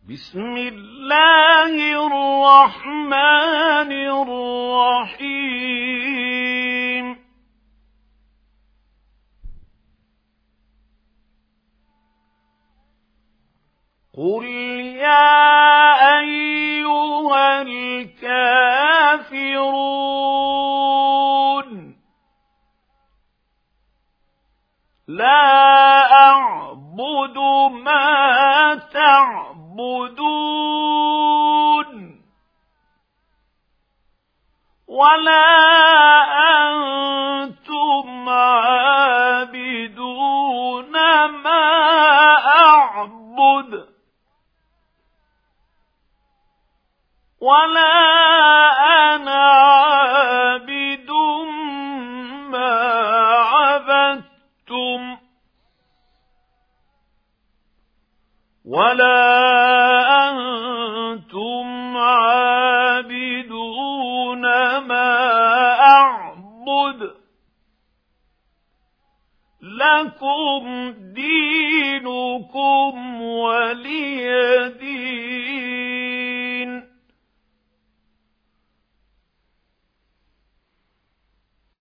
بسم الله الرحمن الرحيم قل يا أيها الكافرون لا أعبد ما تعبدون ولا أنتم عابدون ما أعبد ولا أنا عابد ما عبدتم ولا أنتم عابدون ما أعبد لكم دينكم ولي دين